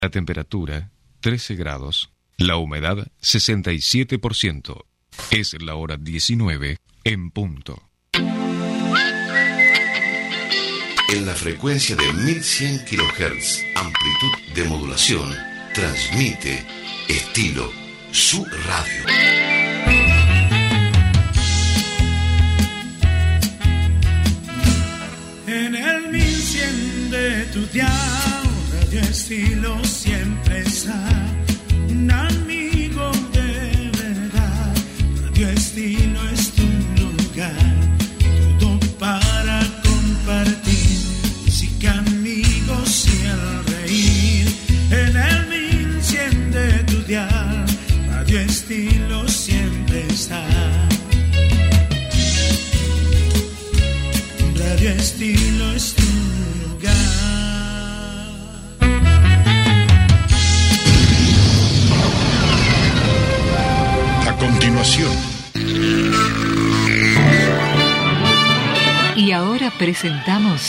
La temperatura, 13 grados. La humedad, 67%. Es la hora 19 en punto. En la frecuencia de 1100 kHz, amplitud de modulación, transmite Estilo, su radio. En el 1100 de tu dial, Radio Estilo siempre está. Un amigo de verdad, Radio Estilo es tu lugar. Todo para compartir, música, amigos y el reír. En el 1100 de tu dial, Radio Estilo siempre está. Radio Estilo es tu lugar. A continuación. Y ahora presentamos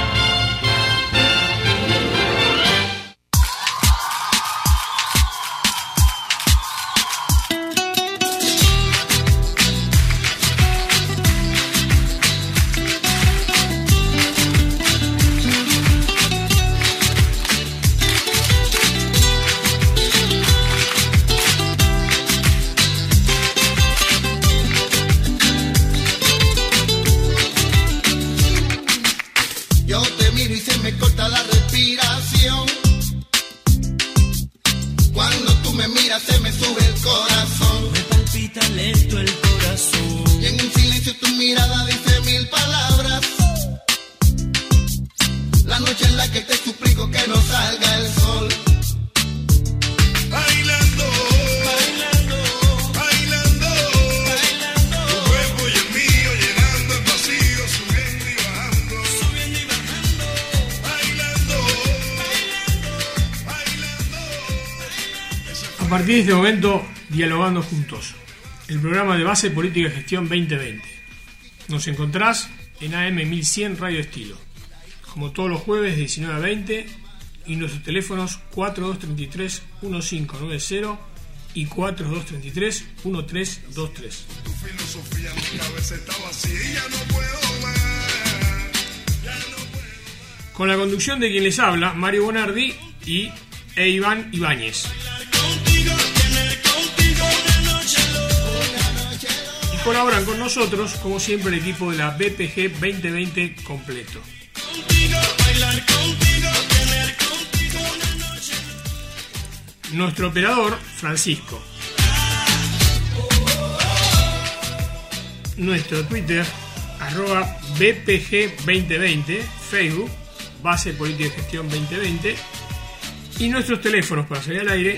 A partir de este momento, Dialogando Juntos, el programa de base política y gestión 2020. Nos encontrás en AM 1100 Radio Estilo, como todos los jueves de 19 a 20, y nuestros teléfonos 4233-1590 y 4233-1323. Con la conducción de quien les habla, Mario Bonardi y Iván Ibáñez. Colaboran con nosotros, como siempre, el equipo de la BPG 2020 completo. Nuestro operador, Francisco. Nuestro Twitter, @BPG 2020, Facebook, Base Política y Gestión 2020. Y nuestros teléfonos para salir al aire,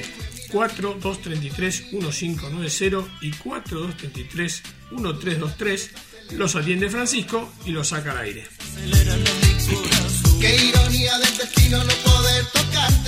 4233-1590 y 4233-1323. Los atiende Francisco y los saca al aire. Qué ironía del destino no poder tocarte,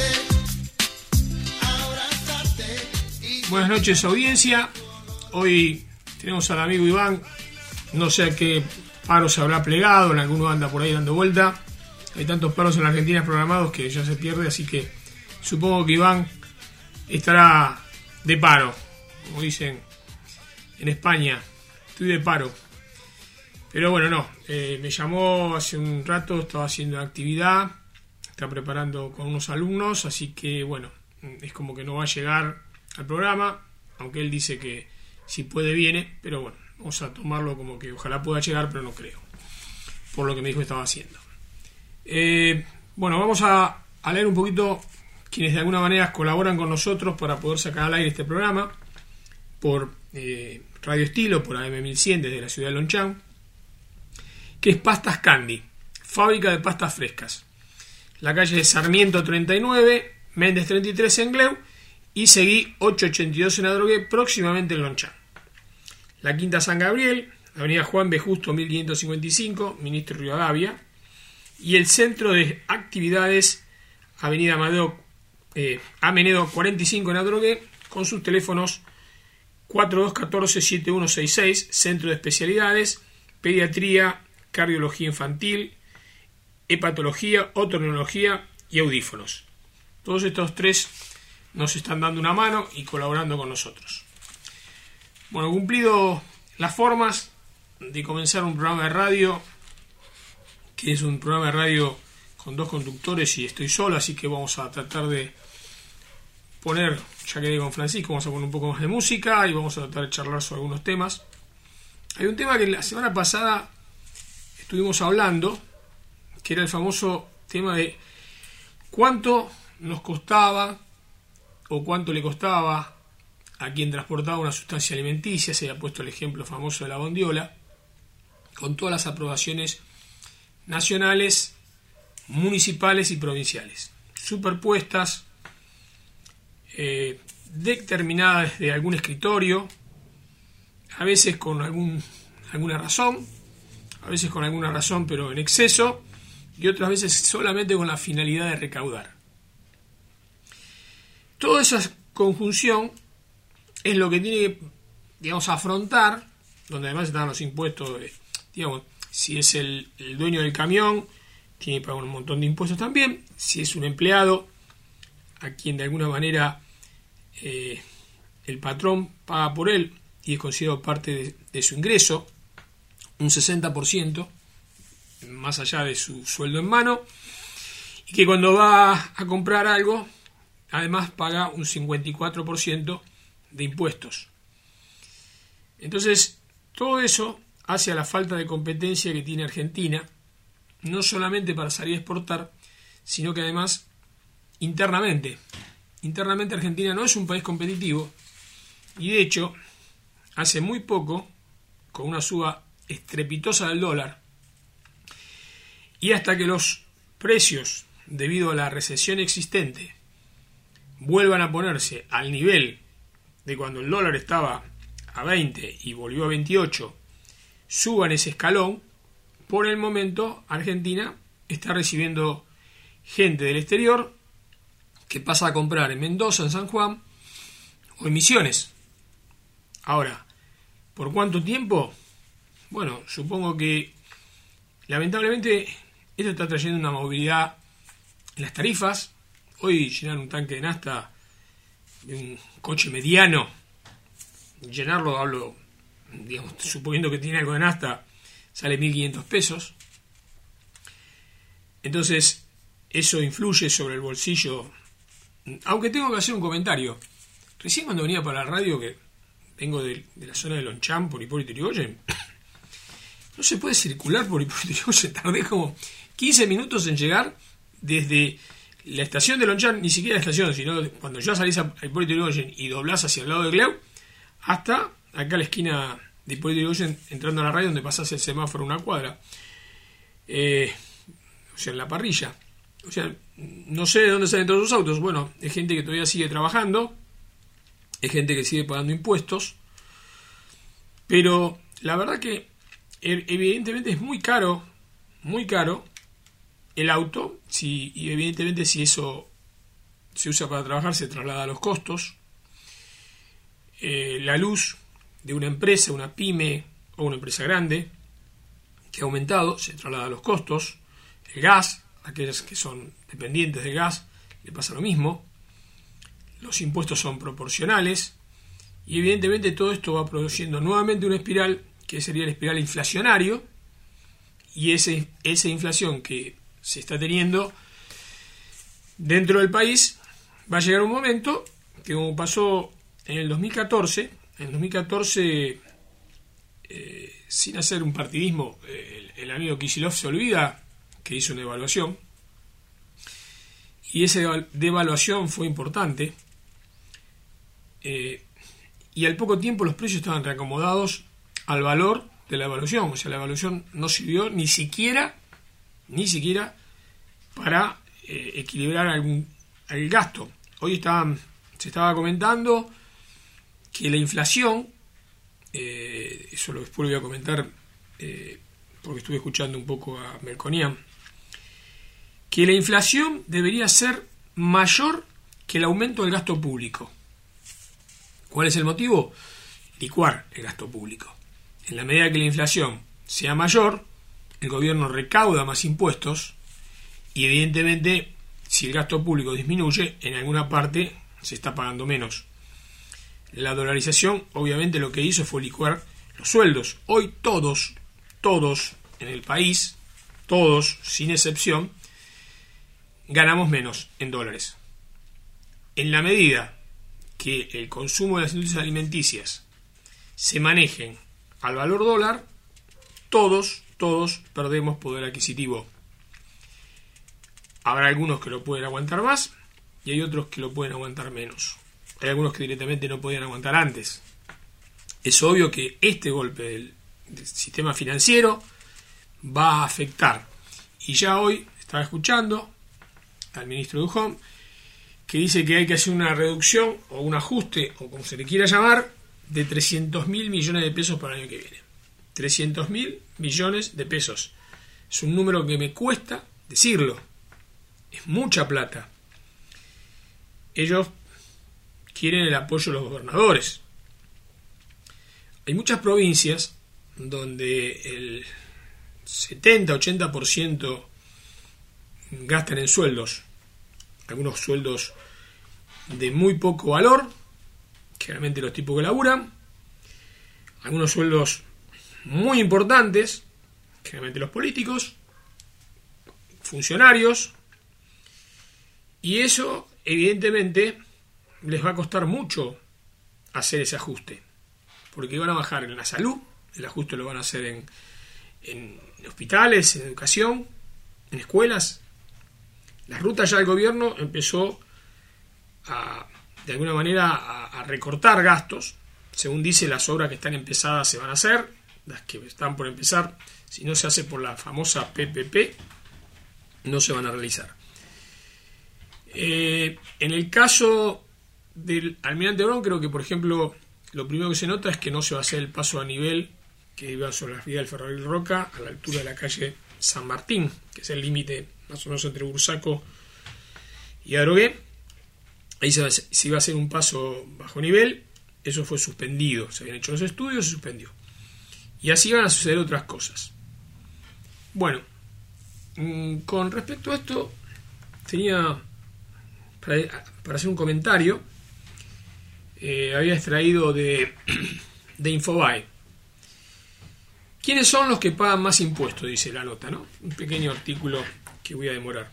abrazarte y... Buenas noches, audiencia. Hoy tenemos al amigo Iván. No sé a qué paro se habrá plegado, en alguno anda por ahí dando vuelta. Hay tantos paros en la Argentina programados que ya se pierde, así que supongo que Iván estará de paro, como dicen en España. Estoy de paro. Pero bueno, no. Me llamó hace un rato, estaba haciendo actividad, está preparando con unos alumnos, así que bueno, es como que no va a llegar al programa, aunque él dice que si puede viene, pero bueno, vamos a tomarlo como que ojalá pueda llegar, pero no creo, por lo que me dijo que estaba haciendo. Bueno, vamos a leer un poquito quienes de alguna manera colaboran con nosotros para poder sacar al aire este programa por Radio Estilo, por AM 1100 desde la ciudad de Lonchán, que es Pastas Candy, fábrica de pastas frescas. La calle de Sarmiento 39, Méndez 33 en Gleu y Seguí 882 en Adrogué, próximamente en Lonchán. La Quinta San Gabriel, Avenida Juan B. Justo 1555, Ministro Rivadavia, y el Centro de Actividades, Avenida Amenedo 45 en Adrogué, con sus teléfonos 4214-7166, Centro de Especialidades, Pediatría, Cardiología Infantil, Hepatología, Otorrinolaringología y Audífonos. Todos estos tres nos están dando una mano y colaborando con nosotros. Bueno, cumplido las formas de comenzar un programa de radio, que es un programa de radio con dos conductores y estoy solo, así que vamos a tratar de poner, ya que con Francisco, vamos a poner un poco más de música y vamos a tratar de charlar sobre algunos temas. Hay un tema que la semana pasada estuvimos hablando, que era el famoso tema de cuánto nos costaba o cuánto le costaba a quien transportaba una sustancia alimenticia. Se había puesto el ejemplo famoso de la bondiola, con todas las aprobaciones nacionales, municipales y provinciales, superpuestas, determinadas de algún escritorio, a veces con alguna razón, a veces con alguna razón pero en exceso, y otras veces solamente con la finalidad de recaudar. Toda esa conjunción es lo que tiene que, digamos, afrontar, donde además están los impuestos, digamos, si es el dueño del camión, tiene que pagar un montón de impuestos también. Si es un empleado, a quien de alguna manera el patrón paga por él y es considerado parte de su ingreso, un 60%, más allá de su sueldo en mano, y que cuando va a comprar algo, además paga un 54% de impuestos. Entonces, todo eso hace a la falta de competencia que tiene Argentina, no solamente para salir a exportar, sino que además internamente Argentina no es un país competitivo, y de hecho hace muy poco, con una suba estrepitosa del dólar, y hasta que los precios, debido a la recesión existente, vuelvan a ponerse al nivel de cuando el dólar estaba a 20 y volvió a 28, suban ese escalón, por el momento Argentina está recibiendo gente del exterior que pasa a comprar en Mendoza, en San Juan o en Misiones. Ahora, ¿por cuánto tiempo? Bueno, supongo que lamentablemente esto está trayendo una movilidad en las tarifas. Hoy llenar un tanque de nafta de un coche mediano, llenarlo, hablo, digamos, suponiendo que tiene algo de nafta, sale 1.500 pesos. Entonces, eso influye sobre el bolsillo. Aunque tengo que hacer un comentario. Recién cuando venía para la radio, que vengo de la zona de Lonchán por Hipólito Yrigoyen, no se puede circular por Hipólito Yrigoyen. Tardé como 15 minutos en llegar desde la estación de Lonchán, ni siquiera la estación, sino cuando ya salís a Hipólito Yrigoyen y doblás hacia el lado de Gleu, hasta acá a la esquina de Hipólito Yrigoyen, entrando a la radio, donde pasás el semáforo una cuadra. O sea, en la parrilla. O sea, no sé de dónde salen todos los autos. Bueno, es gente que todavía sigue trabajando, es gente que sigue pagando impuestos, pero la verdad que evidentemente es muy caro el auto, y evidentemente si eso se usa para trabajar se traslada a los costos. La luz de una empresa, una pyme o una empresa grande que ha aumentado, se traslada a los costos. El gas, aquellas que son dependientes del gas, le pasa lo mismo. Los impuestos son proporcionales y evidentemente todo esto va produciendo nuevamente una espiral que sería el espiral inflacionario, y esa inflación que se está teniendo dentro del país va a llegar un momento que, como pasó en el 2014, sin hacer un partidismo, el amigo Kicillof se olvida que hizo una devaluación, y esa devaluación fue importante, y al poco tiempo los precios estaban reacomodados al valor de la evaluación. O sea, la evaluación no sirvió ni siquiera para equilibrar el gasto. Hoy se estaba comentando que la inflación, eso después lo voy a comentar porque estuve escuchando un poco a Melconian, que la inflación debería ser mayor que el aumento del gasto público. ¿Cuál es el motivo? Licuar el gasto público. En la medida que la inflación sea mayor, el gobierno recauda más impuestos, y evidentemente si el gasto público disminuye, en alguna parte se está pagando menos. La dolarización obviamente lo que hizo fue licuar los sueldos. Hoy todos en el país, todos sin excepción, ganamos menos en dólares. En la medida que el consumo de las industrias alimenticias se manejen al valor dólar, todos perdemos poder adquisitivo. Habrá algunos que lo pueden aguantar más y hay otros que lo pueden aguantar menos. Hay algunos que directamente no podían aguantar antes. Es obvio que este golpe del sistema financiero va a afectar. Y ya hoy estaba escuchando al ministro Dujón que dice que hay que hacer una reducción o un ajuste, o como se le quiera llamar, de 300.000 millones de pesos para el año que viene. 300.000 millones de pesos. Es un número que me cuesta decirlo. Es mucha plata. Ellos quieren el apoyo de los gobernadores. Hay muchas provincias donde el 70-80% gastan en sueldos. Algunos sueldos de muy poco valor, generalmente los tipos que laburan. Algunos sueldos muy importantes, generalmente los políticos, funcionarios. Y eso, evidentemente, les va a costar mucho hacer ese ajuste, porque van a bajar en la salud, el ajuste lo van a hacer en hospitales, en educación, en escuelas. La ruta ya del gobierno empezó de alguna manera a recortar gastos. Según dice, las obras que están empezadas se van a hacer, las que están por empezar, si no se hace por la famosa PPP, no se van a realizar. En el caso del Almirante Brown, creo que, por ejemplo, lo primero que se nota es que no se va a hacer el paso a nivel que iba sobre la vía del Ferrocarril Roca, a la altura de la calle San Martín, que es el límite más o menos entre Bursaco y Adrogué. Ahí se iba a hacer un paso bajo nivel, eso fue suspendido, se habían hecho los estudios, se suspendió. Y así van a suceder otras cosas. Bueno, con respecto a esto, tenía para hacer un comentario. Había extraído de Infobae. ¿Quiénes son los que pagan más impuestos? Dice la nota, ¿no? Un pequeño artículo que voy a demorar.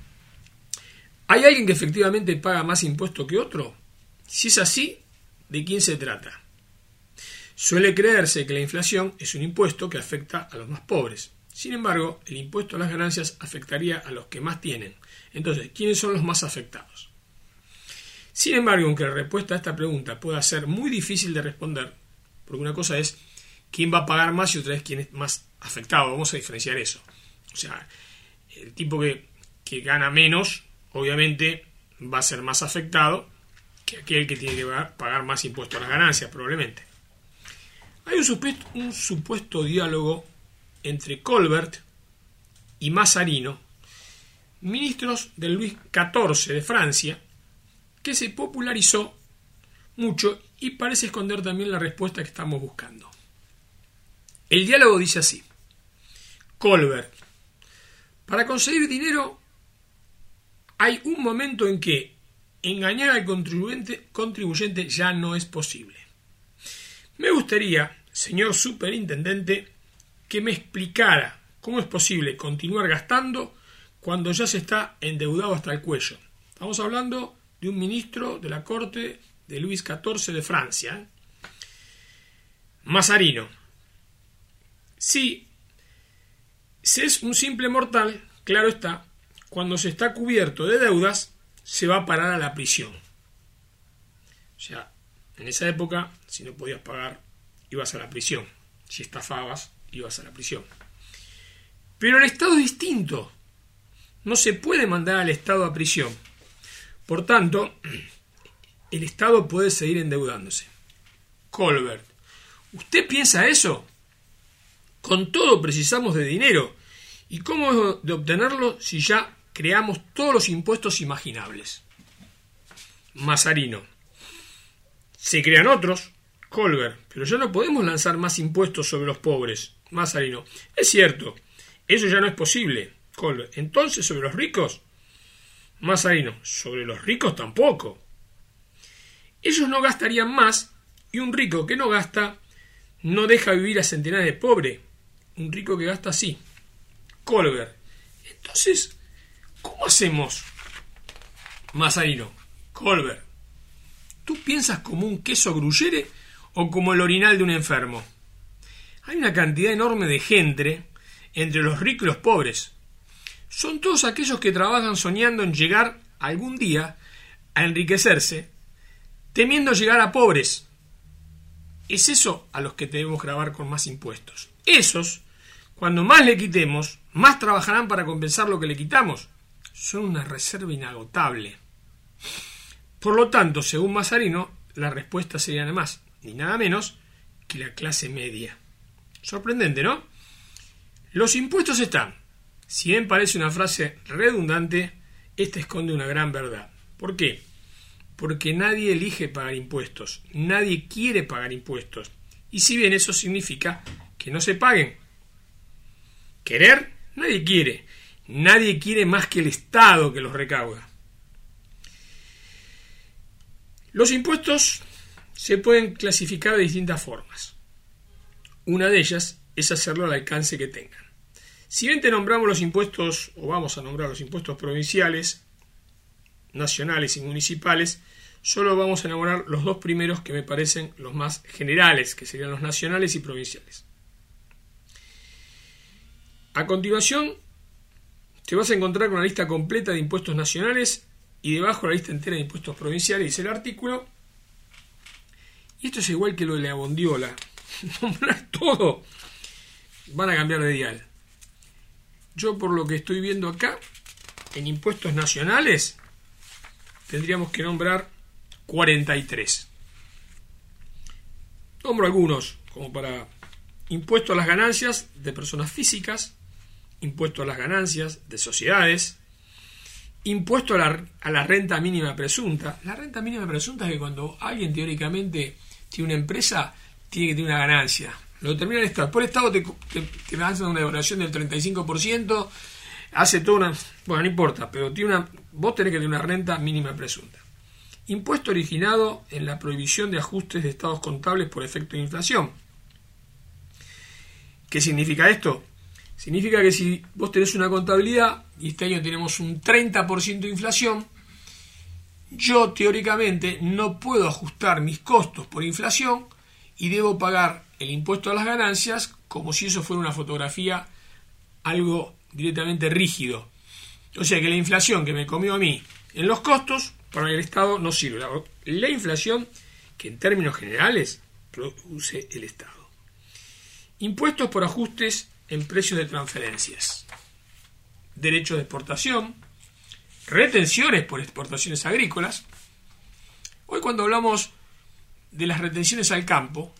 ¿Hay alguien que efectivamente paga más impuestos que otro? Si es así, ¿de quién se trata? Suele creerse que la inflación es un impuesto que afecta a los más pobres. Sin embargo, el impuesto a las ganancias afectaría a los que más tienen. Entonces, ¿quiénes son los más afectados? Sin embargo, aunque la respuesta a esta pregunta pueda ser muy difícil de responder, porque una cosa es quién va a pagar más y otra es quién es más afectado. Vamos a diferenciar eso. O sea, el tipo que gana menos, obviamente, va a ser más afectado que aquel que tiene que pagar más impuestos a las ganancias, probablemente. Hay un supuesto diálogo entre Colbert y Mazarino, ministros del Luis XIV de Francia, que se popularizó mucho y parece esconder también la respuesta que estamos buscando. El diálogo dice así: Colbert, para conseguir dinero hay un momento en que engañar al contribuyente ya no es posible. Me gustaría, señor superintendente, que me explicara cómo es posible continuar gastando cuando ya se está endeudado hasta el cuello. Estamos hablando de un ministro de la corte de Luis XIV de Francia. Mazarino. Si es un simple mortal, claro está, cuando se está cubierto de deudas, se va a parar a la prisión. O sea, en esa época, si no podías pagar, ibas a la prisión. Si estafabas, ibas a la prisión. Pero el Estado es distinto. No se puede mandar al Estado a prisión. Por tanto, el Estado puede seguir endeudándose. Colbert, ¿usted piensa eso? Con todo precisamos de dinero. ¿Y cómo es de obtenerlo si ya creamos todos los impuestos imaginables? Mazarino, se crean otros. Colbert, pero ya no podemos lanzar más impuestos sobre los pobres. Mazarino, es cierto, eso ya no es posible. Colbert, entonces sobre los ricos. Mazarino, sobre los ricos tampoco. Ellos no gastarían más, y un rico que no gasta no deja vivir a centenares de pobres. Un rico que gasta sí. Colbert. Entonces, ¿cómo hacemos, Mazarino? Colbert, ¿tú piensas como un queso gruyere o como el orinal de un enfermo? Hay una cantidad enorme de gente entre los ricos y los pobres. Son todos aquellos que trabajan soñando en llegar algún día a enriquecerse, temiendo llegar a pobres. Es eso a los que debemos grabar con más impuestos. Esos, cuando más le quitemos, más trabajarán para compensar lo que le quitamos. Son una reserva inagotable. Por lo tanto, según Mazarino, la respuesta sería nada más ni nada menos que la clase media. Sorprendente, ¿no? Los impuestos están. Si bien parece una frase redundante, esta esconde una gran verdad. ¿Por qué? Porque nadie elige pagar impuestos, nadie quiere pagar impuestos. Y si bien eso significa que no se paguen. Querer, nadie quiere más que el Estado que los recauda. Los impuestos se pueden clasificar de distintas formas. Una de ellas es hacerlo al alcance que tengan. Si bien te nombramos los impuestos, o vamos a nombrar los impuestos provinciales, nacionales y municipales, solo vamos a enumerar los dos primeros que me parecen los más generales, que serían los nacionales y provinciales. A continuación, te vas a encontrar con una lista completa de impuestos nacionales y debajo la lista entera de impuestos provinciales, dice el artículo. Y esto es igual que lo de la bondiola. Nombrar todo. Van a cambiar de dial. Yo, por lo que estoy viendo acá, en impuestos nacionales, tendríamos que nombrar 43. Nombro algunos, como para impuesto a las ganancias de personas físicas, impuesto a las ganancias de sociedades, impuesto a la renta mínima presunta. La renta mínima presunta es que cuando alguien teóricamente tiene una empresa, tiene que tener una ganancia. Lo determina el Estado. Después el Estado te hace una devaluación del 35%, hace toda una... Bueno, no importa, pero vos tenés que tener una renta mínima presunta. Impuesto originado en la prohibición de ajustes de estados contables por efecto de inflación. ¿Qué significa esto? Significa que si vos tenés una contabilidad y este año tenemos un 30% de inflación, yo teóricamente no puedo ajustar mis costos por inflación y debo pagar el impuesto a las ganancias como si eso fuera una fotografía, algo directamente rígido. O sea que la inflación que me comió a mí en los costos, para el Estado no sirve. La inflación que en términos generales produce el Estado. Impuestos por ajustes en precios de transferencias. Derechos de exportación. Retenciones por exportaciones agrícolas. Hoy cuando hablamos de las retenciones al campo,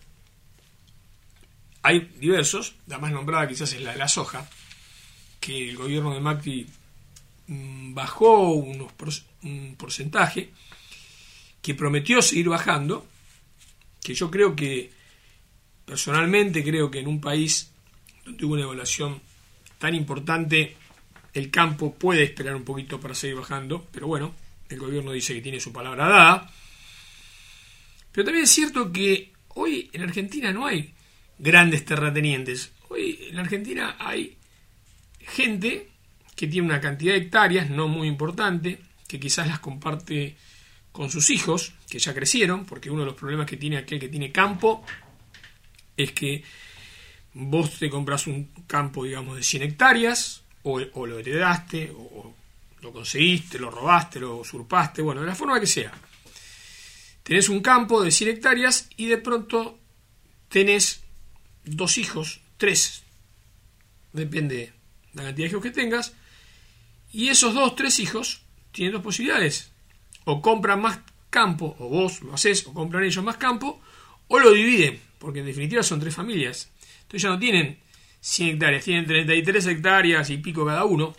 hay diversos, la más nombrada quizás es la de la soja, que el gobierno de Macri bajó un porcentaje, que prometió seguir bajando, que yo creo que, personalmente creo que en un país donde hubo una evaluación tan importante, el campo puede esperar un poquito para seguir bajando, pero bueno, el gobierno dice que tiene su palabra dada. Pero también es cierto que hoy en Argentina no hay grandes terratenientes. Hoy en Argentina hay gente que tiene una cantidad de hectáreas no muy importante, que quizás las comparte con sus hijos, que ya crecieron, porque uno de los problemas que tiene aquel que tiene campo es que vos te compras un campo, digamos, de 100 hectáreas, o lo heredaste, o lo conseguiste, lo robaste, lo usurpaste, bueno, de la forma que sea. Tenés un campo de 100 hectáreas y de pronto tenés 2 hijos, 3, depende de la cantidad de hijos que tengas, y esos 2, 3 hijos tienen 2 posibilidades: o compran más campo, o vos lo hacés, o compran ellos más campo, o lo dividen, porque en definitiva son 3 familias. Entonces ya no tienen 100 hectáreas, tienen 33 hectáreas y pico cada uno.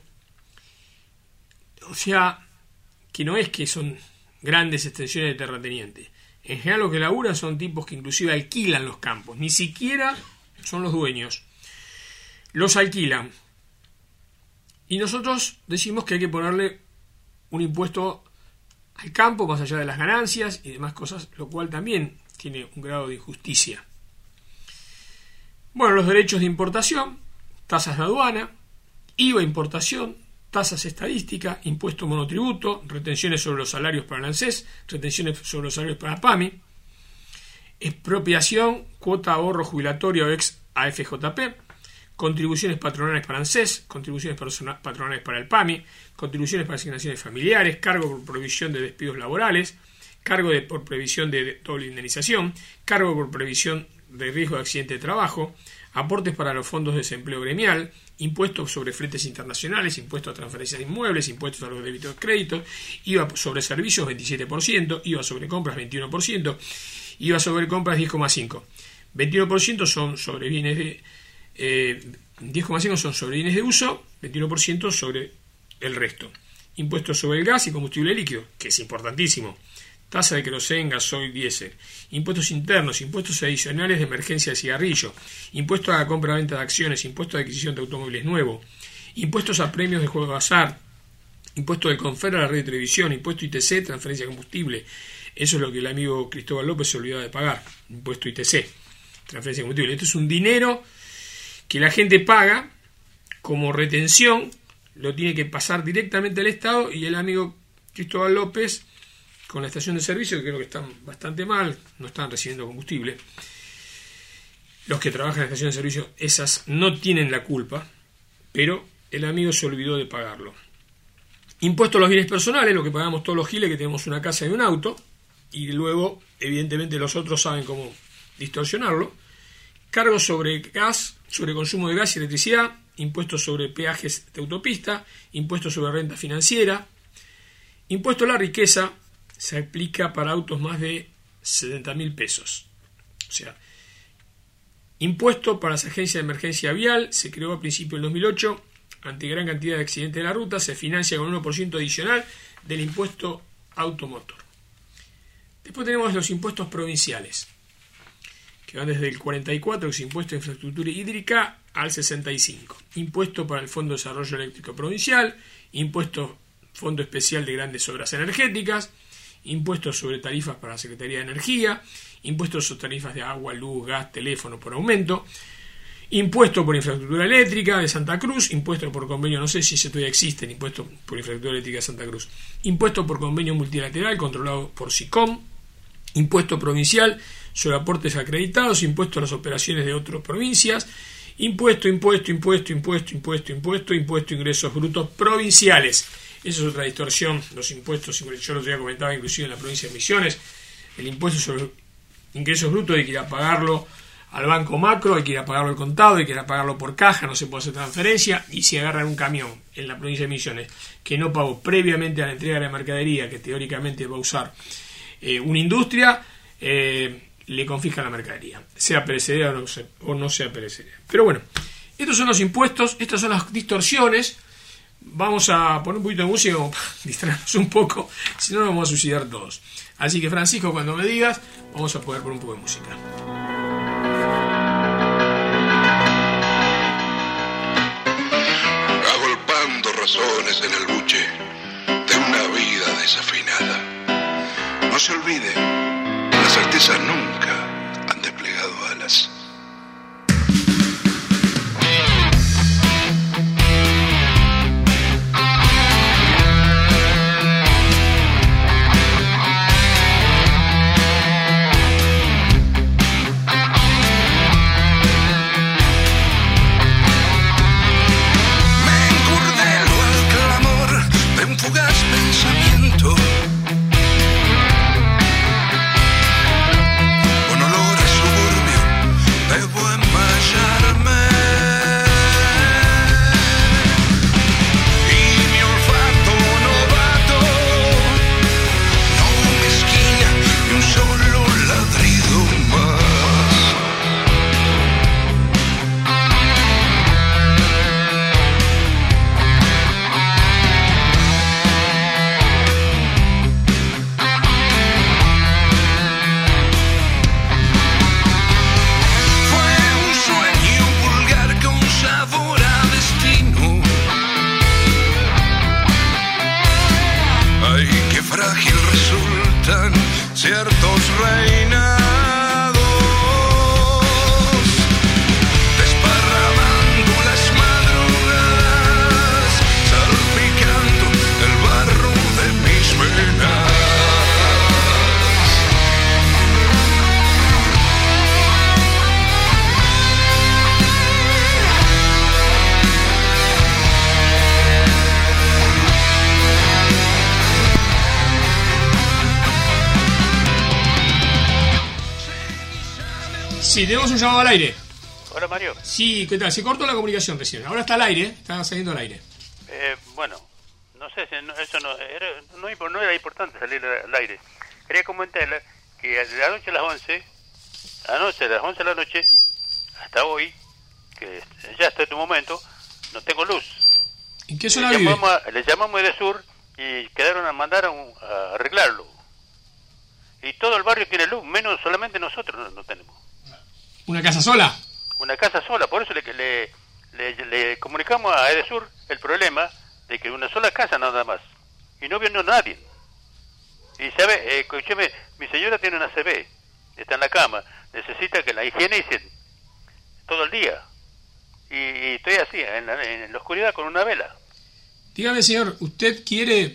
O sea, que no es que son grandes extensiones de terrateniente. En general lo que laburan son tipos que inclusive alquilan los campos, ni siquiera son los dueños. Los alquilan. Y nosotros decimos que hay que ponerle un impuesto al campo más allá de las ganancias y demás cosas, lo cual también tiene un grado de injusticia. Bueno, los derechos de importación, tasas de aduana, IVA importación, tasas estadísticas, impuesto monotributo, retenciones sobre los salarios para el ANSES, retenciones sobre los salarios para la PAMI, expropiación, cuota ahorro jubilatorio o ex AFJP, contribuciones patronales para ANSES, contribuciones patronales para el PAMI, contribuciones para asignaciones familiares, cargo por previsión de despidos laborales, cargo por previsión de doble indemnización, cargo por previsión de riesgo de accidente de trabajo, aportes para los fondos de desempleo gremial, impuestos sobre fletes internacionales, impuestos a transferencias de inmuebles, impuestos a los débitos de crédito, IVA sobre servicios 27%, IVA sobre compras 21%, IVA sobre compras 10,5%. 21% son sobre bienes de 10,5% son sobre bienes de uso, 21% sobre el resto. Impuestos sobre el gas y combustible líquido, que es importantísimo. Tasa de queroseno, gasoil, diésel. Impuestos internos, impuestos adicionales de emergencia de cigarrillo, impuestos a la compra-venta de acciones, impuestos de adquisición de automóviles nuevos, impuestos a premios de juego de azar, impuesto del Confer a la red de televisión, impuesto ITC, transferencia de combustible. Eso es lo que el amigo Cristóbal López se olvidó de pagar, impuesto ITC, transferencia de combustible. Esto es un dinero que la gente paga como retención, lo tiene que pasar directamente al Estado, y el amigo Cristóbal López, con la estación de servicio, que creo que están bastante mal, no están recibiendo combustible. Los que trabajan en la estación de servicio, esas no tienen la culpa, pero el amigo se olvidó de pagarlo. Impuesto a los bienes personales, lo que pagamos todos los giles que tenemos una casa y un auto, y luego, evidentemente, los otros saben cómo distorsionarlo. Cargos sobre gas, sobre consumo de gas y electricidad, impuestos sobre peajes de autopista, impuestos sobre renta financiera, impuesto a la riqueza, se aplica para autos más de 70.000 pesos. O sea, impuesto para las agencias de emergencia vial, se creó a principios del 2008, ante gran cantidad de accidentes de la ruta, se financia con 1% adicional del impuesto automotor. Después tenemos los impuestos provinciales, que van desde el 44, que es impuesto a infraestructura hídrica, al 65. Impuesto para el Fondo de Desarrollo Eléctrico Provincial, impuesto Fondo Especial de Grandes Obras Energéticas, impuestos sobre tarifas para la Secretaría de Energía, impuestos sobre tarifas de agua, luz, gas, teléfono por aumento, impuesto por infraestructura eléctrica de Santa Cruz, impuesto por convenio, no sé si ese todavía existe, el impuesto por infraestructura eléctrica de Santa Cruz, impuesto por convenio multilateral controlado por SICOM, impuesto provincial sobre aportes acreditados, impuesto a las operaciones de otras provincias, impuesto a ingresos brutos provinciales. Eso es otra distorsión, los impuestos, yo lo había comentado inclusive en la provincia de Misiones, el impuesto sobre ingresos brutos hay que ir a pagarlo al banco macro, hay que ir a pagarlo al contado, hay que ir a pagarlo por caja, no se puede hacer transferencia, y si agarran un camión en la provincia de Misiones que no pagó previamente a la entrega de la mercadería que teóricamente va a usar una industria, le confiscan la mercadería, sea perecedera o no sea perecedera. Pero bueno, estos son los impuestos, estas son las distorsiones. Vamos a poner un poquito de música para distraernos un poco, si no nos vamos a suicidar todos. Así que, Francisco, cuando me digas, vamos a poder poner un poco de música. Agolpando razones en el buche de una vida desafinada. No se olvide, las certezas nunca han desplegado alas. Con ciertos reinados, desparramando las madrugadas, salpicando el barro de mis venas. Sí, tenemos un llamado al aire. Hola, Mario. Sí, ¿qué tal? Se cortó la comunicación recién. Ahora está al aire, está saliendo al aire. Bueno, no sé si eso no era importante salir al aire. Quería comentarle que de la noche a las 11, de las 11 de la noche hasta hoy, que ya hasta este momento, no tengo luz. ¿En qué zona vive? Le llamamos de sur y mandaron a arreglarlo. Y todo el barrio tiene luz, menos solamente nosotros no tenemos. ¿Una casa sola? Una casa sola, por eso le comunicamos a Edesur el problema de que una sola casa nada más. Y no vino nadie. Y sabe, escúcheme, mi señora tiene una CB, está en la cama, necesita que la higienice todo el día. Y estoy así, en la oscuridad con una vela. Dígame, señor, ¿usted quiere...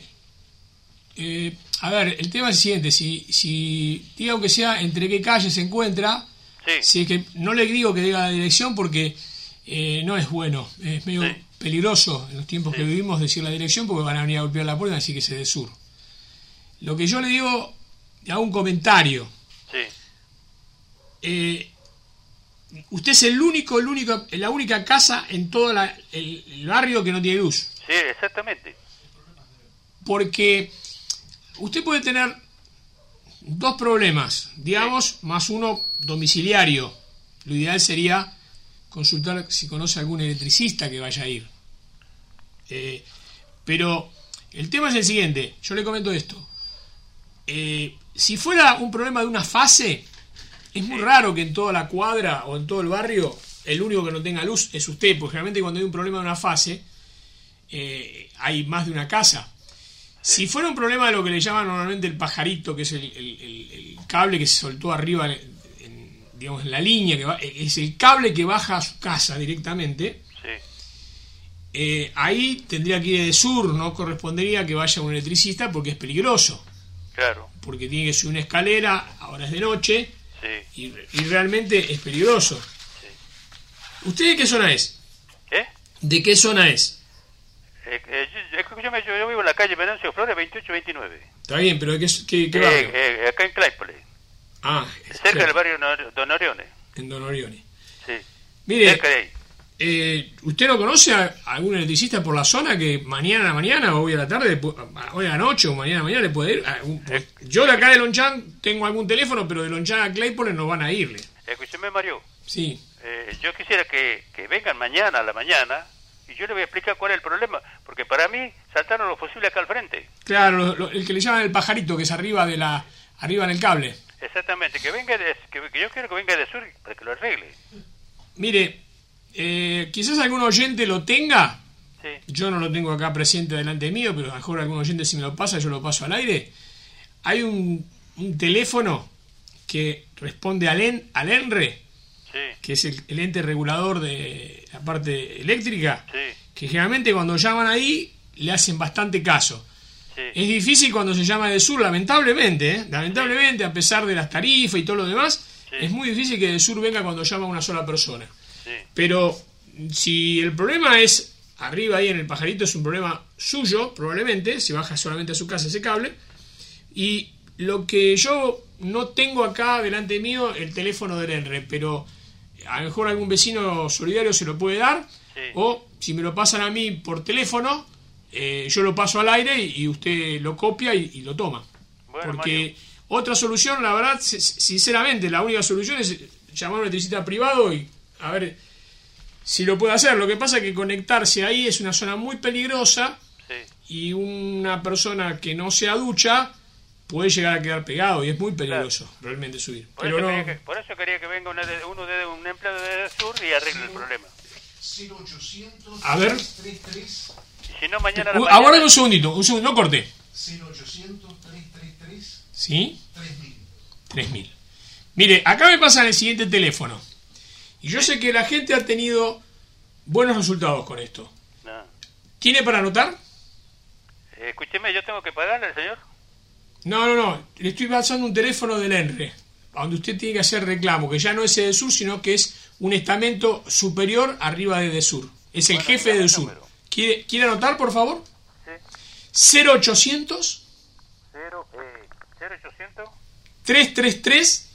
a ver, el tema es el siguiente, si diga aunque sea entre qué calle se encuentra, sí. Si es que no le digo que diga la dirección porque no es bueno, es medio sí. peligroso en los tiempos sí. que vivimos decir la dirección porque van a venir a golpear la puerta, así que se Edesur. Lo que yo le digo, le hago un comentario. Sí. Usted es la única casa en todo el barrio que no tiene luz. Sí, exactamente. Porque usted puede tener dos problemas, digamos, más uno domiciliario. Lo ideal sería consultar si conoce algún electricista que vaya a ir. Pero el tema es el siguiente, yo le comento esto. Si fuera un problema de una fase, es muy raro que en toda la cuadra o en todo el barrio el único que no tenga luz es usted, porque generalmente cuando hay un problema de una fase hay más de una casa. Si fuera un problema de lo que le llaman normalmente el pajarito, que es el cable que se soltó arriba digamos en la línea, es el cable que baja a su casa directamente, sí. Ahí tendría que ir de sur, no correspondería que vaya un electricista porque es peligroso. Claro. Porque tiene que subir una escalera, ahora es de noche, sí. y realmente es peligroso. Sí. ¿Usted de qué zona es? ¿De qué zona es? Yo vivo en la calle Venancio Flores 2829. Está bien, pero ¿qué barrio? Acá en Claypole. Cerca del barrio Don Orione. En Don Orione. Sí. Mire, cerca de ahí. ¿Usted no conoce a algún electricista por la zona que mañana a la mañana o hoy a la tarde, hoy a la noche o mañana a la mañana le puede ir? Yo de acá de Lonchán tengo algún teléfono, pero de Lonchán a Claypole no van a irle. Escúcheme, Mario. Sí. Yo quisiera que vengan mañana a la mañana y yo le voy a explicar cuál es el problema, porque para mí saltaron los fusibles acá al frente. Claro, el que le llaman el pajarito, que es arriba en el cable. Exactamente, que yo quiero que venga de sur para que lo arregle. Mire, quizás algún oyente lo tenga. Sí. Yo no lo tengo acá presente delante mío, pero a lo mejor algún oyente si me lo pasa, yo lo paso al aire. Hay un teléfono que responde al ENRE, sí. que es el ente regulador de la parte eléctrica, sí. que generalmente cuando llaman ahí le hacen bastante caso. Sí. Es difícil cuando se llama de sur, lamentablemente, a pesar de las tarifas y todo lo demás, sí. Es muy difícil que de sur venga cuando llama una sola persona. Sí. Pero si el problema es arriba ahí en el pajarito, es un problema suyo, probablemente, si baja solamente a su casa ese cable, y lo que yo no tengo acá delante mío, el teléfono del ENRE, pero a lo mejor algún vecino solidario se lo puede dar, sí. O si me lo pasan a mí por teléfono, yo lo paso al aire y usted lo copia y lo toma. Bueno, porque Mario. Otra solución, la verdad, sinceramente, la única solución es llamar a un electricista privado y a ver si lo puede hacer. Lo que pasa es que conectarse ahí es una zona muy peligrosa, sí. Y una persona que no sea ducha puede llegar a quedar pegado y es muy peligroso, claro. Realmente subir. Por eso quería que venga un empleado de sur y arregle el problema. 0800 a ver. 333. Si no, mañana aguarden un segundito, no corte. 0800 333. ¿Sí? 3000. 3000. Mire, acá me pasan el siguiente teléfono. Y yo sé que la gente ha tenido buenos resultados con esto. No. ¿Tiene para anotar? Escúcheme, ¿yo tengo que pagarle al señor? No. Le estoy pasando un teléfono del ENRE, donde usted tiene que hacer reclamo, que ya no es EDESUR, sino que es un estamento superior arriba de EDESUR. Es el jefe de EDESUR. ¿Quiere anotar, por favor? Sí. 0800 0800 333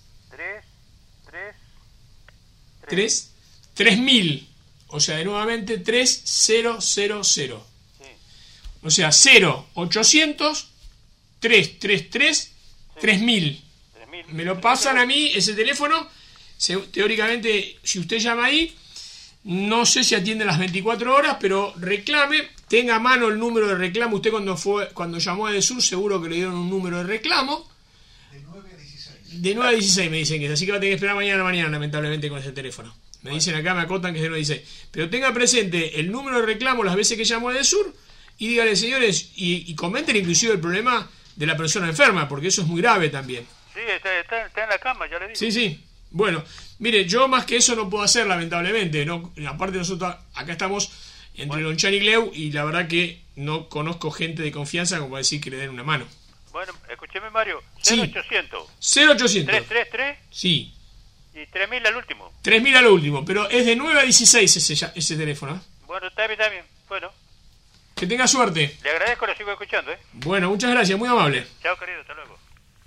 3000. O sea, de nuevamente 3000. Sí. O sea, 0800 333 3000. Me lo pasan a mí, ese teléfono. Teóricamente, si usted llama ahí, no sé si atiende las 24 horas, pero reclame, tenga a mano el número de reclamo. Usted cuando llamó a EDESUR seguro que le dieron un número de reclamo. De 9 a 16. De 9 a 16 me dicen que es, así que va a tener que esperar mañana, lamentablemente, con ese teléfono. Me dicen acá, me acotan que es de 9 a 16. Pero tenga presente el número de reclamo las veces que llamó a EDESUR y dígale, señores, y comenten inclusive el problema de la persona enferma, porque eso es muy grave también. Sí, está en la cama, ya le digo. Sí. Bueno, mire, yo más que eso no puedo hacer, lamentablemente. No, aparte nosotros acá estamos entre Lonchan y Gleu, y la verdad que no conozco gente de confianza como para decir que le den una mano. Bueno, escúcheme, Mario. Sí. 0800 0800 333 Sí, y 3000 al último. 3000 al último, pero es de 9 a 16 ese teléfono, ¿eh? Bueno, está bien. Bueno, Que tenga suerte. le agradezco, lo sigo escuchando, ¿eh? Bueno, muchas gracias, muy amable. Chao, querido, hasta luego.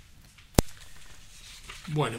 Bueno,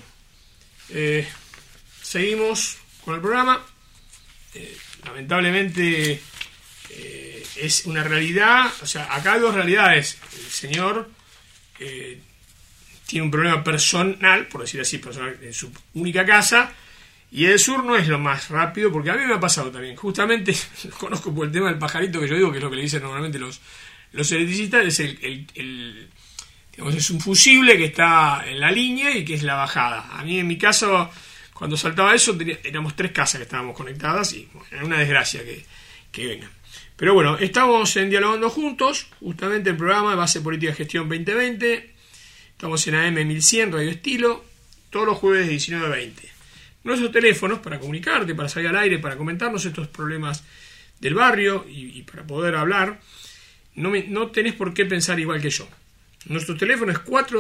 seguimos con el programa. Lamentablemente es una realidad, o sea, acá hay dos realidades. El señor tiene un problema personal, por decir así, personal, en su única casa, y EDESUR no es lo más rápido, porque a mí me ha pasado también. Justamente, lo conozco por el tema del pajarito que yo digo, que es lo que le dicen normalmente los electricistas, es digamos, es un fusible que está en la línea y que es la bajada. A mí, en mi caso, cuando saltaba eso, éramos 3 casas que estábamos conectadas y bueno, era una desgracia que venga. Pero bueno, estamos en Dialogando Juntos, justamente el programa de Base Política Gestión 2020. Estamos en AM 1100, Radio Estilo, todos los jueves de 19 a 20. Nuestros teléfonos para comunicarte, para salir al aire, para comentarnos estos problemas del barrio y para poder hablar. No tenés por qué pensar igual que yo. Nuestro teléfono es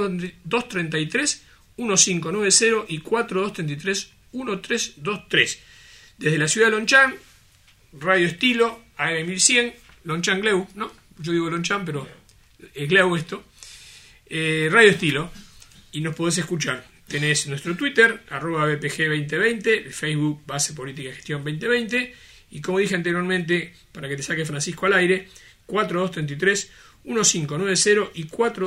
4233-1590 y 4233-1323. Desde la ciudad de Lonchan, Radio Estilo, AM 1100, Lonchan Gleu, ¿no? Yo digo Lonchan, pero es Gleu esto. Radio Estilo, y nos podés escuchar. Tenés nuestro Twitter, @BPG2020, el Facebook Base Política Gestión 2020, y como dije anteriormente, para que te saque Francisco al aire, 4233-1590 y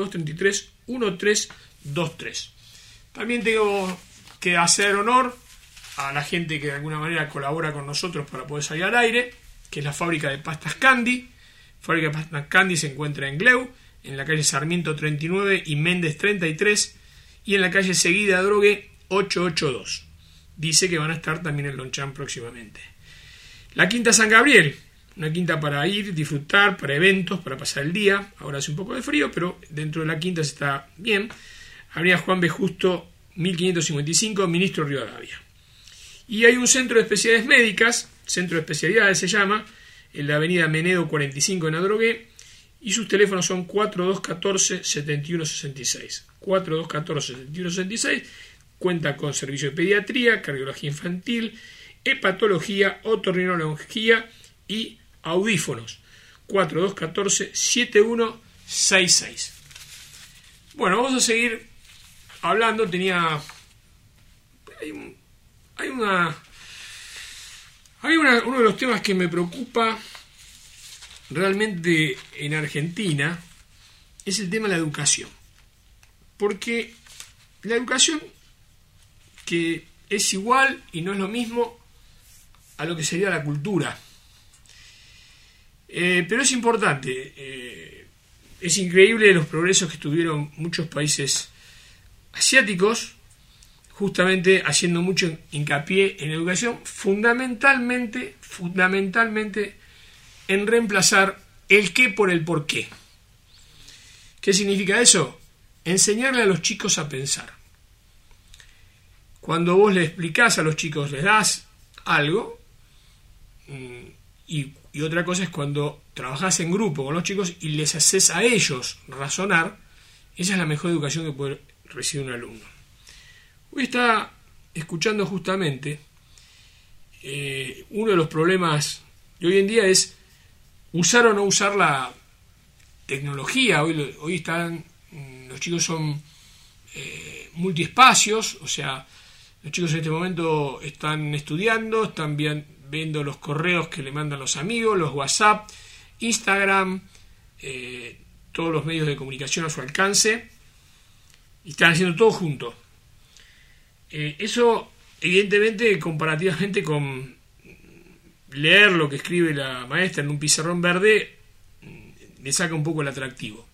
4233-1323. También tengo que hacer honor a la gente que de alguna manera colabora con nosotros para poder salir al aire, que es la fábrica de pastas Candy. La fábrica de pastas Candy se encuentra en Gleu, en la calle Sarmiento 39 y Méndez 33, y en la calle Seguida Drogue 882. Dice que van a estar también en Lonchan próximamente. La Quinta San Gabriel, una quinta para ir, disfrutar, para eventos, para pasar el día. Ahora hace un poco de frío, pero dentro de la quinta se está bien. Avenida Juan B. Justo 1555, Ministro Rivadavia. Y hay un centro de especialidades médicas, centro de especialidades se llama, en la avenida Menedo 45 en Adrogué, y sus teléfonos son 4214-7166. 4214-7166, cuenta con servicio de pediatría, cardiología infantil, hepatología, otorrinolaringología y audífonos. 4214-7166. Bueno, vamos a seguir hablando. Uno de los temas que me preocupa realmente en Argentina es el tema de la educación, porque la educación, que es igual y no es lo mismo a lo que sería la cultura, pero es importante. Es increíble los progresos que tuvieron muchos países asiáticos, justamente haciendo mucho hincapié en educación, fundamentalmente en reemplazar el qué por el por qué. ¿Qué significa eso? Enseñarle a los chicos a pensar. cuando vos le explicás a los chicos, les das algo, y otra cosa es cuando trabajás en grupo con los chicos y les haces a ellos razonar. Esa es la mejor educación que puede recibir un alumno. Hoy está escuchando justamente uno de los problemas de hoy en día es usar o no usar la tecnología. Hoy están, los chicos son multiespacios, o sea, los chicos en este momento están estudiando, están viendo los correos que le mandan los amigos, los WhatsApp, Instagram, todos los medios de comunicación a su alcance, y están haciendo todo junto. Eso, evidentemente, comparativamente con leer lo que escribe la maestra en un pizarrón verde, le saca un poco el atractivo.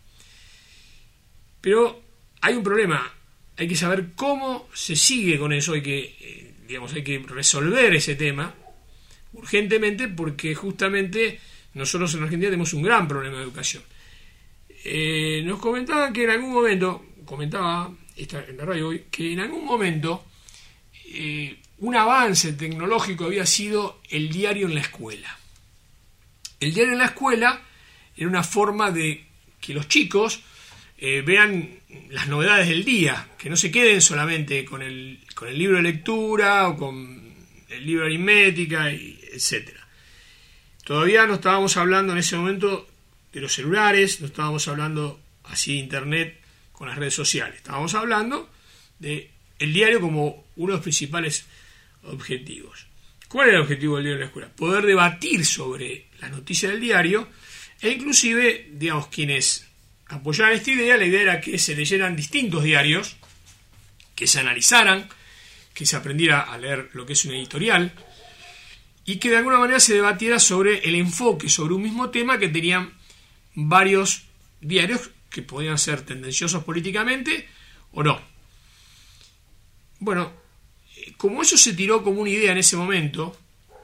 Pero hay un problema, hay que saber cómo se sigue con eso, hay que resolver ese tema urgentemente, porque justamente nosotros en Argentina tenemos un gran problema de educación. Nos comentaban que en algún momento, comentaba en la radio hoy, que en algún momento un avance tecnológico había sido el diario en la escuela. El diario en la escuela era una forma de que los chicos vean las novedades del día, que no se queden solamente con el libro de lectura o con el libro de aritmética, etc. Todavía no estábamos hablando en ese momento de los celulares, no estábamos hablando así de internet con las redes sociales, estábamos hablando de el diario como uno de los principales objetivos. ¿Cuál era el objetivo del diario en la escuela? Poder debatir sobre las noticias del diario, e inclusive, digamos, quienes apoyaban esta idea, la idea era que se leyeran distintos diarios, que se analizaran, que se aprendiera a leer lo que es una editorial, y que de alguna manera se debatiera sobre el enfoque sobre un mismo tema que tenían varios diarios que podían ser tendenciosos políticamente o no. Bueno, como eso se tiró como una idea en ese momento,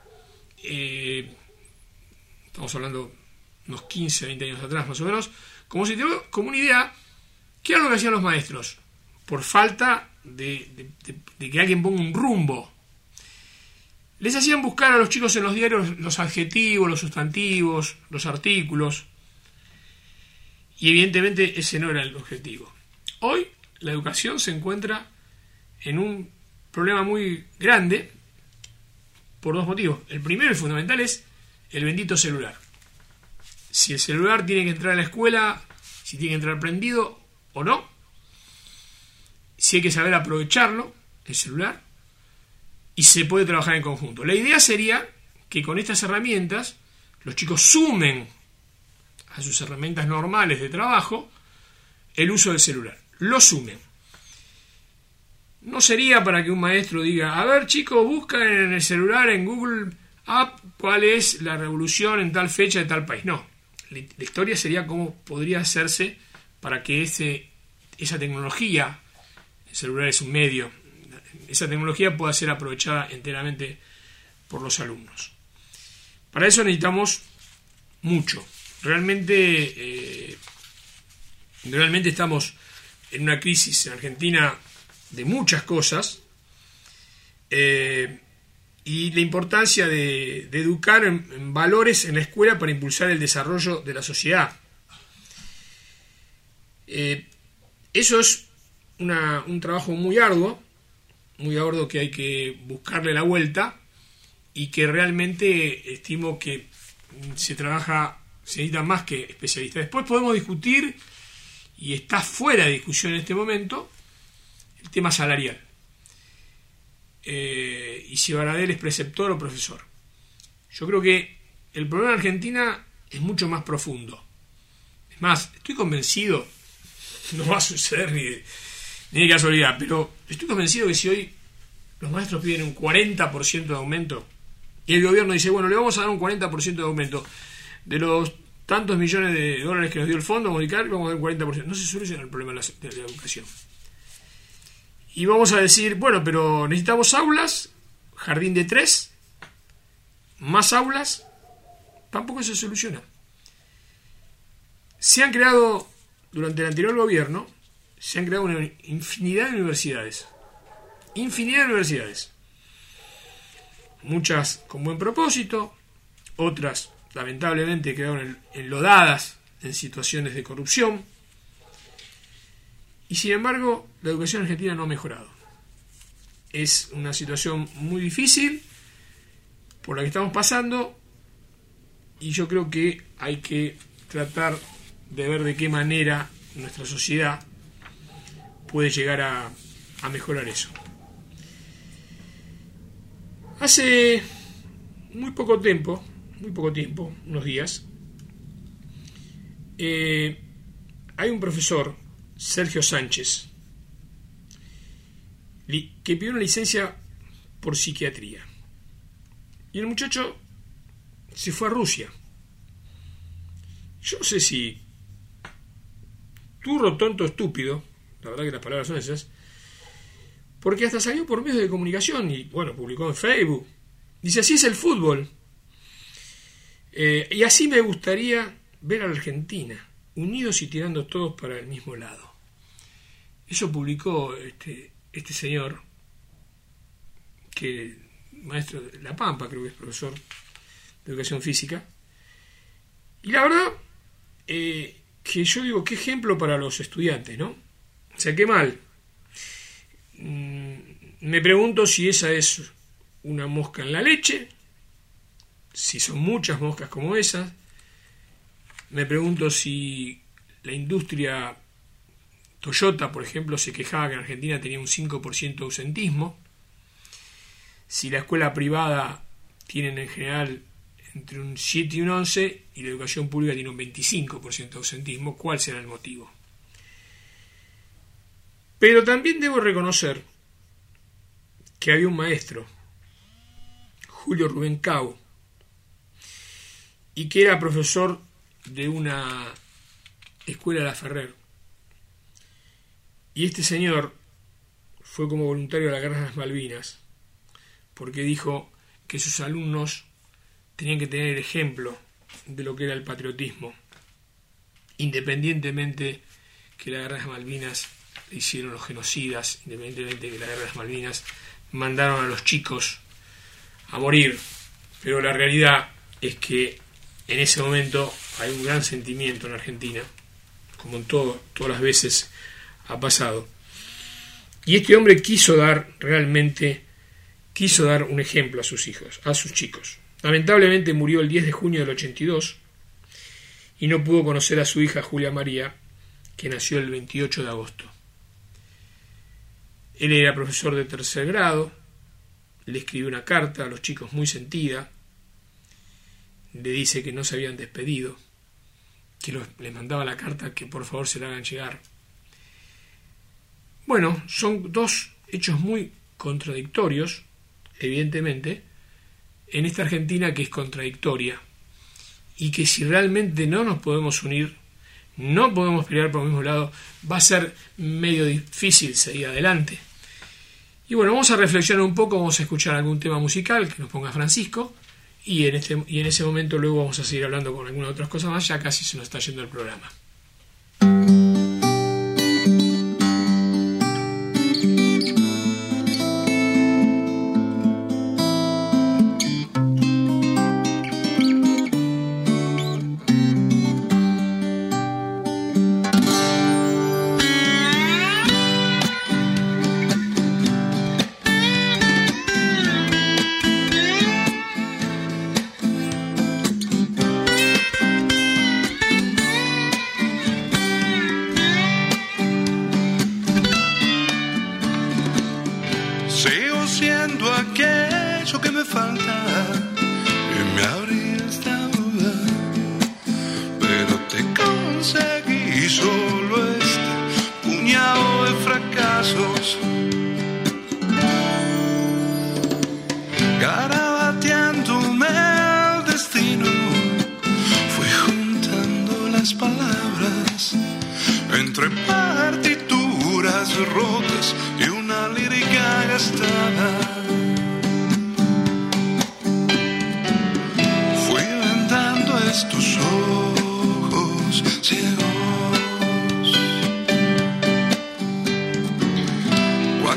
estamos hablando unos 15, 20 años atrás más o menos, como se tiró como una idea, ¿qué era lo que hacían los maestros? Por falta de que alguien ponga un rumbo, les hacían buscar a los chicos en los diarios los adjetivos, los sustantivos, los artículos, y evidentemente ese no era el objetivo. Hoy la educación se encuentra en un problema muy grande por dos motivos. El primero y fundamental es el bendito celular. Si el celular tiene que entrar a la escuela, si tiene que entrar prendido o no, si hay que saber aprovecharlo, el celular, y se puede trabajar en conjunto. La idea sería que con estas herramientas los chicos sumen a sus herramientas normales de trabajo el uso del celular. Lo sumen. No sería para que un maestro diga, a ver chicos, buscan en el celular, en Google App, cuál es la revolución en tal fecha de tal país. No. La historia sería cómo podría hacerse para que esa tecnología, el celular es un medio, esa tecnología pueda ser aprovechada enteramente por los alumnos. Para eso necesitamos mucho. Realmente estamos en una crisis en Argentina de muchas cosas, y la importancia de educar en valores en la escuela para impulsar el desarrollo de la sociedad. Eso es un trabajo muy arduo que hay que buscarle la vuelta, y que realmente estimo que se necesita más que especialistas. Después podemos discutir, y está fuera de discusión en este momento, el tema salarial. Y si Baradel es preceptor o profesor. Yo creo que el problema en Argentina es mucho más profundo. Es más, estoy convencido, no va a suceder ni de casualidad, pero estoy convencido que si hoy los maestros piden un 40% de aumento, y el gobierno dice, bueno, le vamos a dar un 40% de aumento, de los tantos millones de dólares que nos dio el fondo, vamos a dar un 40%, no se soluciona el problema de la educación. Y vamos a decir, bueno, pero necesitamos aulas, jardín de 3, más aulas, tampoco se soluciona. Se han creado, durante el anterior gobierno, una infinidad de universidades. infinidad de universidades. Muchas con buen propósito, otras lamentablemente quedaron enlodadas en situaciones de corrupción. Y sin embargo, la educación argentina no ha mejorado. Es una situación muy difícil por la que estamos pasando, y yo creo que hay que tratar de ver de qué manera nuestra sociedad puede llegar a mejorar eso. Hace muy poco tiempo, unos días, hay un profesor, Sergio Sánchez, que pidió una licencia por psiquiatría. Y el muchacho se fue a Rusia. Yo no sé si turro, tonto, estúpido, la verdad que las palabras son esas, porque hasta salió por medios de comunicación y, bueno, publicó en Facebook. Dice, así es el fútbol. Y así me gustaría ver a la Argentina, unidos y tirando todos para el mismo lado. Eso publicó este señor, que maestro de La Pampa, creo que es profesor de educación física. Y la verdad, que yo digo, qué ejemplo para los estudiantes, ¿no? O sea, qué mal. Me pregunto si esa es una mosca en la leche, si son muchas moscas como esas. Me pregunto si la industria Toyota, por ejemplo, se quejaba que en Argentina tenía un 5% de ausentismo. Si la escuela privada tienen en general entre un 7 y un 11 y la educación pública tiene un 25% de ausentismo, ¿cuál será el motivo? Pero también debo reconocer que había un maestro, Julio Rubén Cabo, y que era profesor de una escuela La Ferrer. Y este señor fue como voluntario de la Guerra de las Malvinas, porque dijo que sus alumnos tenían que tener el ejemplo de lo que era el patriotismo, independientemente que la Guerra de las Malvinas le hicieron los genocidas, independientemente que la Guerra de las Malvinas mandaron a los chicos a morir. Pero la realidad es que en ese momento hay un gran sentimiento en Argentina, como en todas las veces ha pasado. Y este hombre quiso dar un ejemplo a sus hijos, a sus chicos. Lamentablemente murió el 10 de junio del 82 y no pudo conocer a su hija Julia María, que nació el 28 de agosto. Él era profesor de tercer grado, le escribió una carta a los chicos muy sentida, le dice que no se habían despedido, que les mandaba la carta que por favor se la hagan llegar. Bueno, son dos hechos muy contradictorios, evidentemente, en esta Argentina que es contradictoria, y que si realmente no nos podemos unir, no podemos pelear por el mismo lado, va a ser medio difícil seguir adelante. Y bueno, vamos a reflexionar un poco, vamos a escuchar algún tema musical que nos ponga Francisco, y en ese momento luego vamos a seguir hablando con algunas otras cosas más, ya casi se nos está yendo el programa.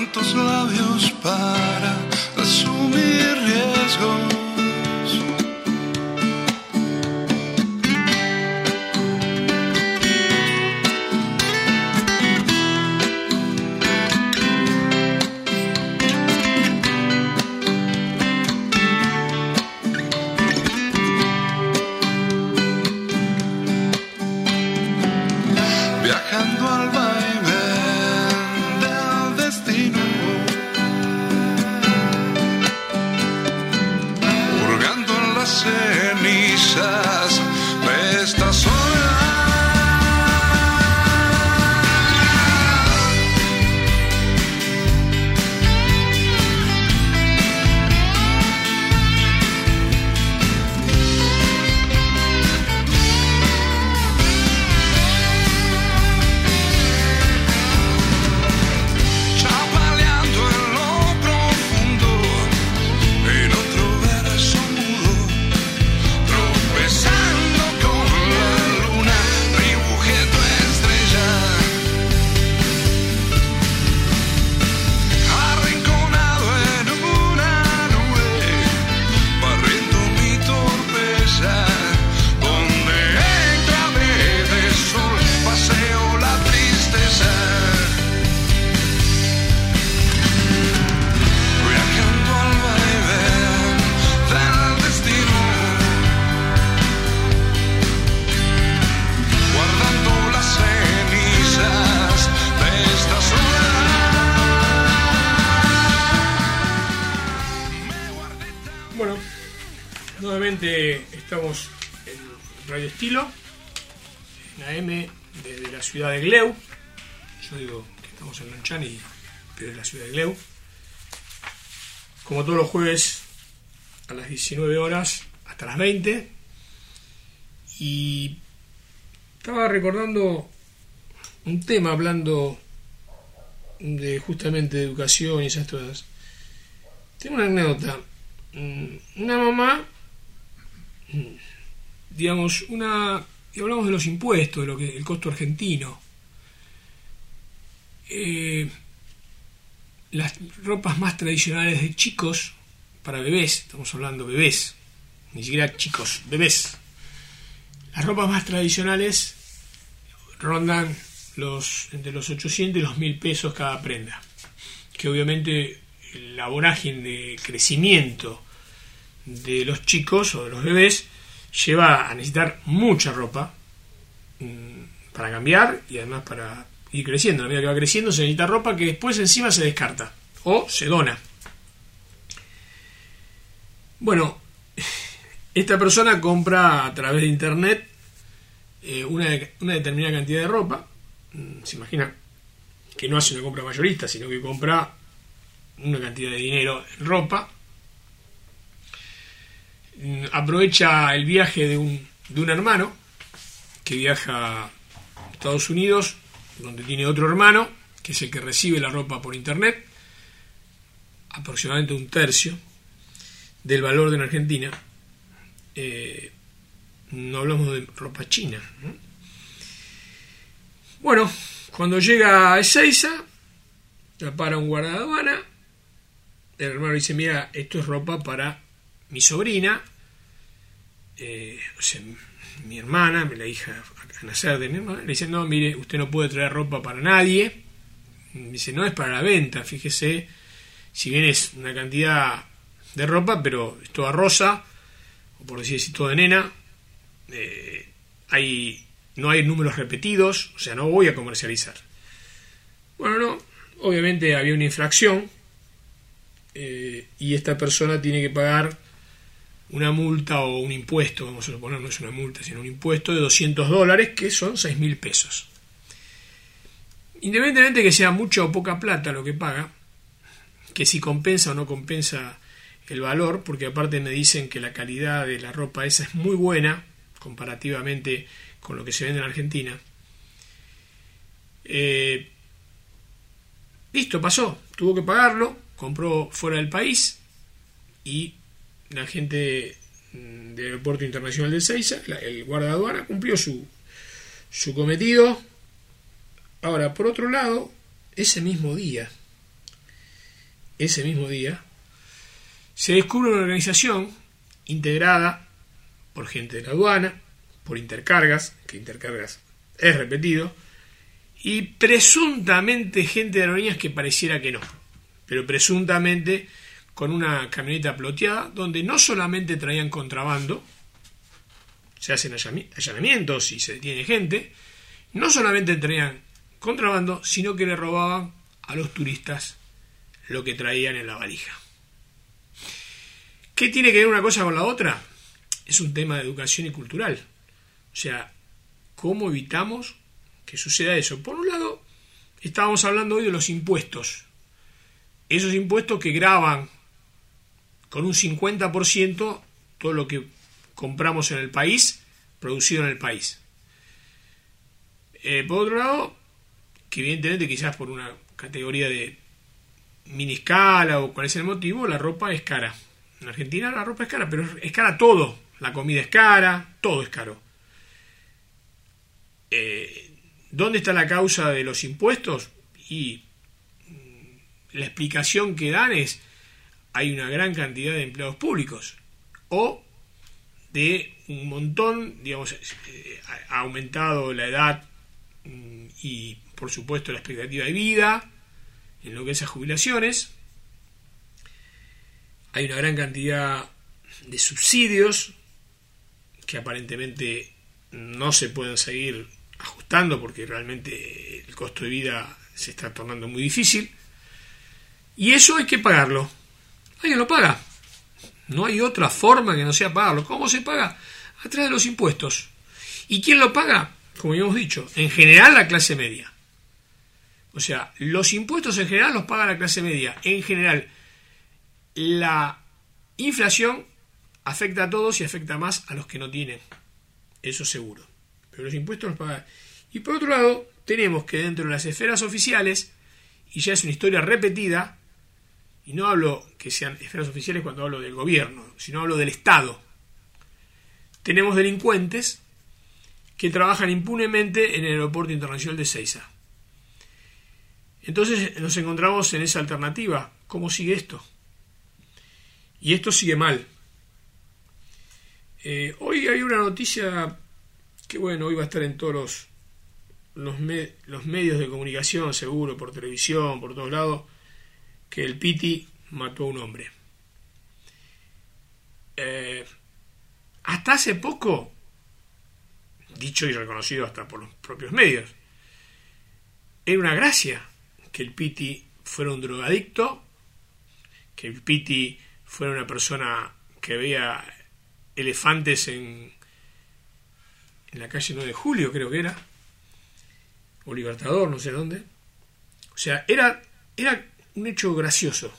tantos labios para asumir riesgos. Viajando al vaivén del destino, hurgando en las cenizas de esta soledad. Chapaleando en lo profundo, en otro verso mudo, tropezando con la luna, dibujé tu estrella. Arrinconado en una nube, barriendo mi torpeza, donde en clave de sol paseo la tristeza. Viajando al vaivén del destino, guardando las cenizas de esta soledad. Bueno, nuevamente estamos en Radio Estilo, en AM desde la ciudad de Gleu. Yo digo que estamos en Lonchani, pero es la ciudad de Gleu. Como todos los jueves a las 19 horas hasta las 20. Y estaba recordando un tema hablando de justamente de educación y esas cosas. Tengo una anécdota. Una mamá, digamos, y hablamos de los impuestos, de lo que el costo argentino. Las ropas más tradicionales de chicos para bebés, estamos hablando bebés, ni siquiera chicos, bebés. Las ropas más tradicionales rondan entre los 800 y los 1000 pesos cada prenda, que obviamente la vorágine de crecimiento de los chicos o de los bebés lleva a necesitar mucha ropa para cambiar y además para ir creciendo. A medida que va creciendo se necesita ropa que después encima se descarta o se dona. Bueno, esta persona compra a través de internet una determinada cantidad de ropa. Se imagina que no hace una compra mayorista, sino que compra una cantidad de dinero en ropa. Aprovecha el viaje de un hermano que viaja a Estados Unidos, donde tiene otro hermano que es el que recibe la ropa por internet, aproximadamente 1/3 del valor de en Argentina. No hablamos de ropa china, ¿no? Bueno, cuando llega a Ezeiza, la para un guarda de aduana. El hermano dice: mira, esto es ropa para mi sobrina, o sea, mi hermana, la hija a nacer de mi hermana. Le dice: no, mire, usted no puede traer ropa para nadie. Dice: no es para la venta, fíjese, si bien es una cantidad de ropa, pero es toda rosa, o por decir así, toda de nena. No hay números repetidos, o sea, no voy a comercializar. Bueno, no, obviamente había una infracción, y esta persona tiene que pagar una multa o un impuesto, vamos a suponer, no es una multa, sino un impuesto de $200, que son 6.000 pesos. Independientemente de que sea mucha o poca plata lo que paga, que si compensa o no compensa el valor, porque aparte me dicen que la calidad de la ropa esa es muy buena comparativamente con lo que se vende en Argentina. Listo, pasó, tuvo que pagarlo, compró fuera del país y la gente del Aeropuerto Internacional de Ezeiza, el guarda de aduana, cumplió su cometido. Ahora, por otro lado, ese mismo día ese mismo día, se descubre una organización integrada por gente de la aduana, por Intercargas, que Intercargas es repetido, y presuntamente gente de aerolíneas que pareciera que no, pero presuntamente con una camioneta ploteada donde no solamente traían contrabando, se hacen allanamientos y se detiene gente, no solamente traían contrabando, sino que le robaban a los turistas lo que traían en la valija. ¿Qué tiene que ver una cosa con la otra? Es un tema de educación y cultural. O sea, ¿cómo evitamos que suceda eso? Por un lado, estábamos hablando hoy de los impuestos. Esos impuestos que gravan con un 50% todo lo que compramos en el país, producido en el país. Por otro lado, que evidentemente quizás por una categoría de mini escala o cuál es el motivo, la ropa es cara. En Argentina la ropa es cara, pero es cara todo. La comida es cara, todo es caro. ¿Dónde está la causa de los impuestos? Y la explicación que dan es: hay una gran cantidad de empleados públicos o de un montón, digamos, ha aumentado la edad y por supuesto la expectativa de vida en lo que es a jubilaciones. Hay una gran cantidad de subsidios que aparentemente no se pueden seguir ajustando porque realmente el costo de vida se está tornando muy difícil, y eso hay que pagarlo. Alguien lo paga. No hay otra forma que no sea pagarlo. ¿Cómo se paga? A través de los impuestos. ¿Y quién lo paga? Como ya hemos dicho, en general la clase media. O sea, los impuestos en general los paga la clase media. En general, la inflación afecta a todos y afecta más a los que no tienen. Eso seguro. Pero los impuestos los paga. Y por otro lado, tenemos que dentro de las esferas oficiales, y ya es una historia repetida, y no hablo que sean esferas oficiales cuando hablo del gobierno, sino hablo del Estado, tenemos delincuentes que trabajan impunemente en el aeropuerto internacional de Ezeiza. Entonces nos encontramos en esa alternativa. ¿Cómo sigue esto? Y esto sigue mal. Hoy hay una noticia que, bueno, hoy va a estar en todos los medios de comunicación, seguro, por televisión, por todos lados, que el Piti mató a un hombre. Hasta hace poco, dicho y reconocido hasta por los propios medios, era una gracia que el Piti fuera un drogadicto, que el Piti fuera una persona que veía elefantes en la calle 9 de Julio, creo que era, o Libertador, no sé dónde. O sea, era un hecho gracioso,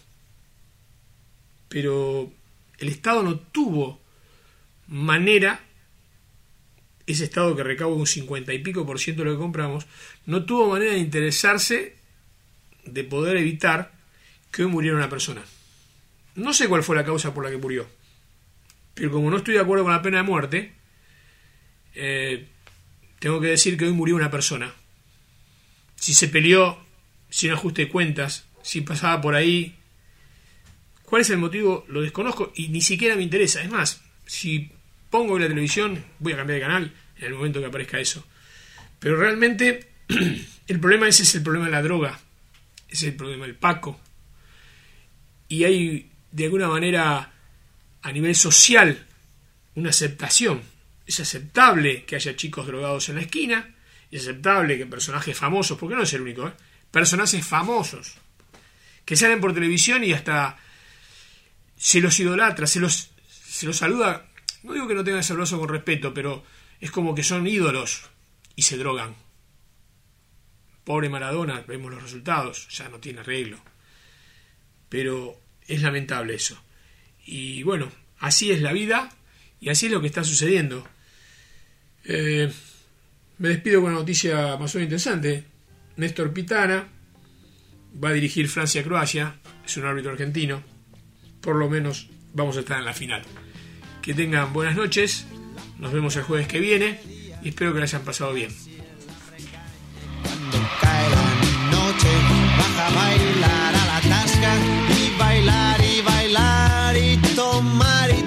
pero el Estado no tuvo manera, ese Estado que recauda un 50 y pico % de lo que compramos, no tuvo manera de interesarse de poder evitar que hoy muriera una persona. No sé cuál fue la causa por la que murió, pero como no estoy de acuerdo con la pena de muerte, tengo que decir que hoy murió una persona. Si se peleó sin ajuste de cuentas, si pasaba por ahí, ¿cuál es el motivo? Lo desconozco y ni siquiera me interesa. Es más, si pongo la televisión, voy a cambiar de canal en el momento que aparezca eso. Pero realmente el problema ese es el problema de la droga, ese es el problema del Paco. Y hay de alguna manera a nivel social una aceptación. Es aceptable que haya chicos drogados en la esquina, es aceptable que personajes famosos, porque no es el único, personajes famosos que salen por televisión y hasta se los idolatra, se los saluda. No digo que no tengan ese abrazo con respeto, pero es como que son ídolos y se drogan. Pobre Maradona, vemos los resultados, ya no tiene arreglo. Pero es lamentable eso. Y bueno, así es la vida y así es lo que está sucediendo. Me despido con una noticia más o menos interesante. Néstor Pitana va a dirigir Francia-Croacia, es un árbitro argentino. Por lo menos vamos a estar en la final. Que tengan buenas noches, nos vemos el jueves que viene y espero que la hayan pasado bien. Cuando cae la noche, baja a bailar a la tasca y tomar y